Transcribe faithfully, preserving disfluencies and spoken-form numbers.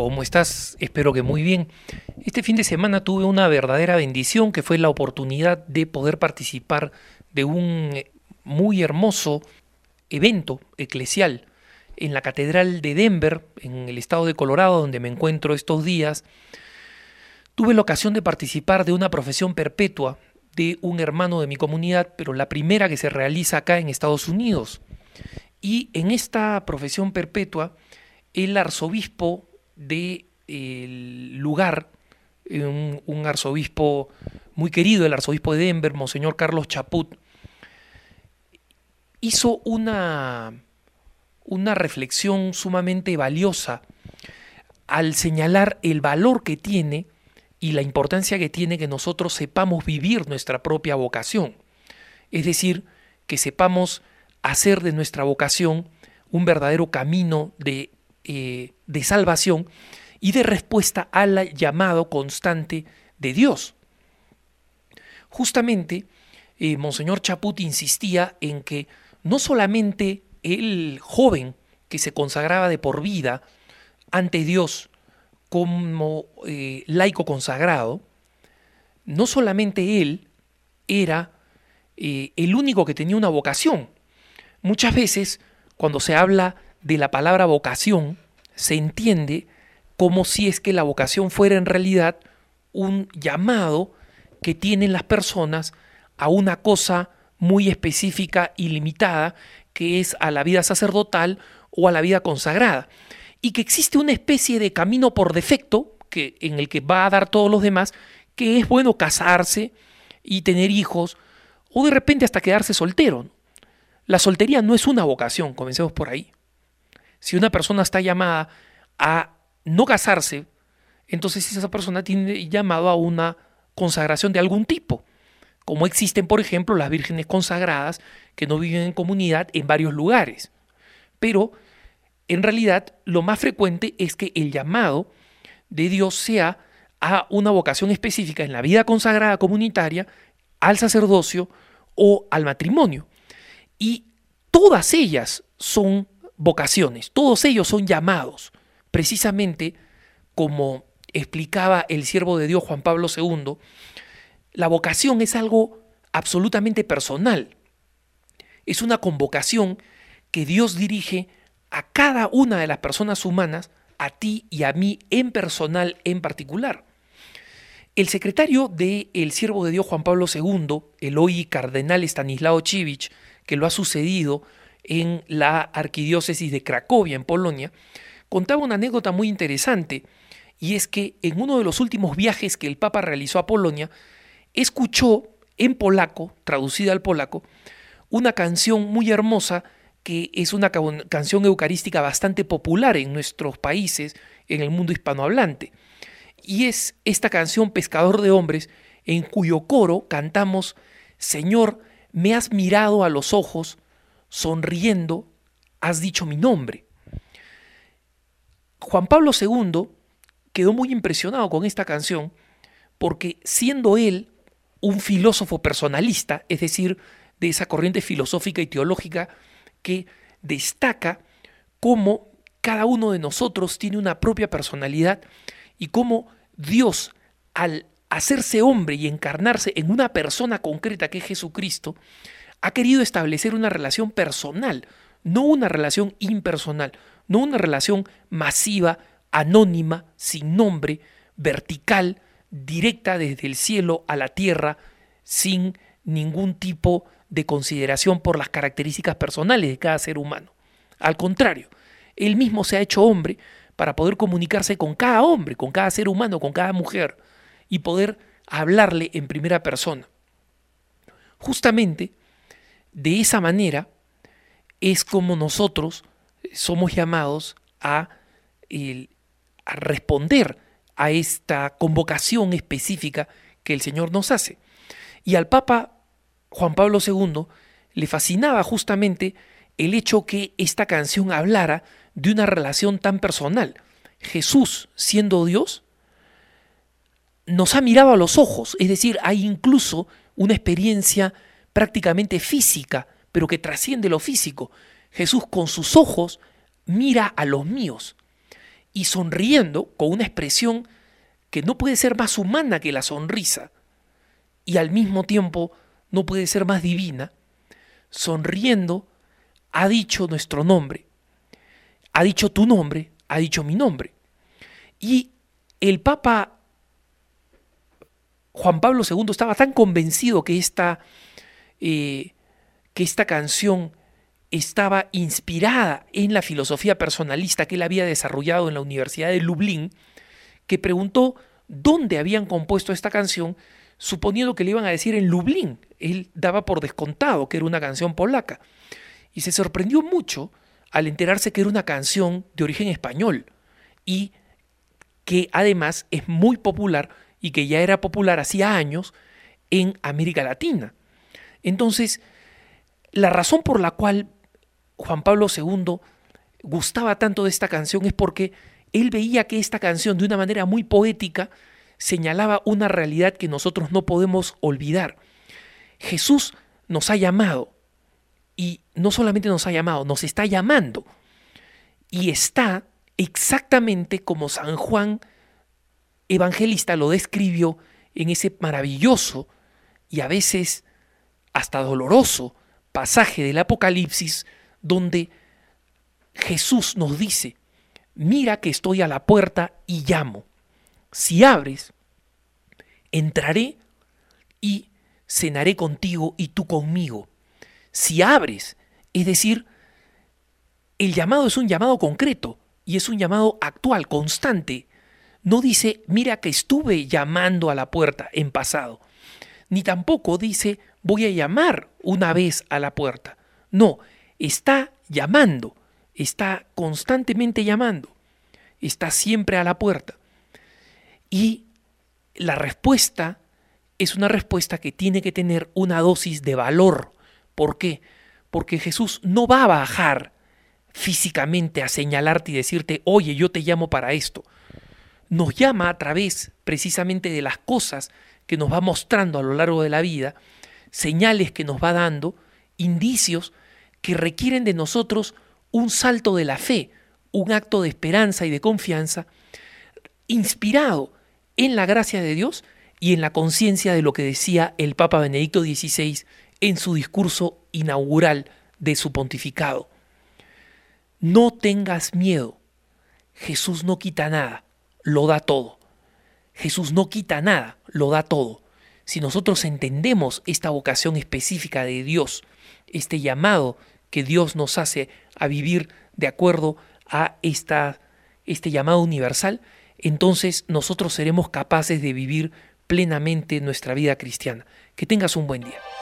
¿Cómo estás? Espero que muy bien. Este fin de semana tuve una verdadera bendición que fue la oportunidad de poder participar de un muy hermoso evento eclesial en la Catedral de Denver, en el estado de Colorado, donde me encuentro estos días. Tuve la ocasión de participar de una profesión perpetua de un hermano de mi comunidad, pero la primera que se realiza acá en Estados Unidos. Y en esta profesión perpetua, el arzobispo del lugar, un, un arzobispo muy querido, el arzobispo de Denver, Monseñor Carlos Chaput, hizo una, una reflexión sumamente valiosa al señalar el valor que tiene y la importancia que tiene que nosotros sepamos vivir nuestra propia vocación. Es decir, que sepamos hacer de nuestra vocación un verdadero camino de, eh, de salvación y de respuesta al llamado constante de Dios. Justamente, eh, Monseñor Chaput insistía en que no solamente el joven que se consagraba de por vida ante Dios como eh, laico consagrado, no solamente él era eh, el único que tenía una vocación. Muchas veces, cuando se habla de la palabra vocación, se entiende como si es que la vocación fuera en realidad un llamado que tienen las personas a una cosa muy específica y limitada, que es a la vida sacerdotal o a la vida consagrada, y que existe una especie de camino por defecto que, en el que va a dar todos los demás, que es bueno casarse y tener hijos, o de repente hasta quedarse soltero. La soltería no es una vocación, comencemos por ahí. Si una persona está llamada a no casarse, entonces esa persona tiene llamado a una consagración de algún tipo, como existen, por ejemplo, las vírgenes consagradas que no viven en comunidad en varios lugares. Pero, en realidad, lo más frecuente es que el llamado de Dios sea a una vocación específica en la vida consagrada comunitaria, al sacerdocio o al matrimonio. Y todas ellas son vocaciones, todos ellos son llamados, precisamente como explicaba el siervo de Dios Juan Pablo segundo, la vocación es algo absolutamente personal, es una convocación que Dios dirige a cada una de las personas humanas, a ti y a mí en personal, en particular. El secretario del siervo de Dios Juan Pablo segundo, el hoy cardenal Stanislao Civich, que lo ha sucedido en la arquidiócesis de Cracovia, en Polonia, contaba una anécdota muy interesante, y es que en uno de los últimos viajes que el Papa realizó a Polonia, escuchó en polaco, traducida al polaco, una canción muy hermosa que es una canción eucarística bastante popular en nuestros países, en el mundo hispanohablante. Y es esta canción Pescador de Hombres, en cuyo coro cantamos: Señor, me has mirado a los ojos, sonriendo, has dicho mi nombre. Juan Pablo segundo quedó muy impresionado con esta canción porque, siendo él un filósofo personalista, es decir, de esa corriente filosófica y teológica que destaca cómo cada uno de nosotros tiene una propia personalidad y cómo Dios, al hacerse hombre y encarnarse en una persona concreta que es Jesucristo, ha querido establecer una relación personal, no una relación impersonal, no una relación masiva, anónima, sin nombre, vertical, directa desde el cielo a la tierra, sin ningún tipo de consideración por las características personales de cada ser humano. Al contrario, él mismo se ha hecho hombre para poder comunicarse con cada hombre, con cada ser humano, con cada mujer, y poder hablarle en primera persona. Justamente de esa manera es como nosotros somos llamados a, el, a responder a esta convocación específica que el Señor nos hace. Y al Papa Juan Pablo segundo le fascinaba justamente el hecho que esta canción hablara de una relación tan personal. Jesús, siendo Dios, nos ha mirado a los ojos, es decir, hay incluso una experiencia prácticamente física, pero que trasciende lo físico. Jesús con sus ojos mira a los míos. y sonriendo con una expresión que no puede ser más humana que la sonrisa y al mismo tiempo no puede ser más divina, sonriendo ha dicho nuestro nombre, ha dicho tu nombre, ha dicho mi nombre. Y el Papa Juan Pablo segundo estaba tan convencido que esta, eh, que esta canción estaba inspirada en la filosofía personalista que él había desarrollado en la Universidad de Lublin, que preguntó dónde habían compuesto esta canción, suponiendo que le iban a decir en Lublin. Él daba por descontado que era una canción polaca. Y se sorprendió mucho al enterarse que era una canción de origen español y que además es muy popular y que ya era popular hacía años en América Latina. Entonces, la razón por la cual Juan Pablo segundo gustaba tanto de esta canción es porque él veía que esta canción, de una manera muy poética, señalaba una realidad que nosotros no podemos olvidar. Jesús nos ha llamado, y no solamente nos ha llamado, nos está llamando, y está exactamente como San Juan Evangelista lo describió en ese maravilloso y a veces hasta doloroso pasaje del Apocalipsis, donde Jesús nos dice: mira que estoy a la puerta y llamo. Si abres, entraré y cenaré contigo y tú conmigo. Si abres, es decir, el llamado es un llamado concreto y es un llamado actual, constante. No dice, mira que estuve llamando a la puerta en pasado, ni tampoco dice, voy a llamar una vez a la puerta. No, está llamando, está constantemente llamando, está siempre a la puerta. Y la respuesta es una respuesta que tiene que tener una dosis de valor. ¿Por qué? Porque Jesús no va a bajar físicamente a señalarte y decirte, oye, yo te llamo para esto. Nos llama a través precisamente de las cosas que nos va mostrando a lo largo de la vida, señales que nos va dando, indicios que requieren de nosotros un salto de la fe, un acto de esperanza y de confianza, inspirado en la gracia de Dios y en la conciencia de lo que decía el Papa Benedicto dieciséis en su discurso inaugural de su pontificado. No tengas miedo, Jesús no quita nada, lo da todo. Jesús no quita nada, lo da todo. Si nosotros entendemos esta vocación específica de Dios, este llamado que Dios nos hace a vivir de acuerdo a esta, este llamado universal, entonces nosotros seremos capaces de vivir plenamente nuestra vida cristiana. Que tengas un buen día.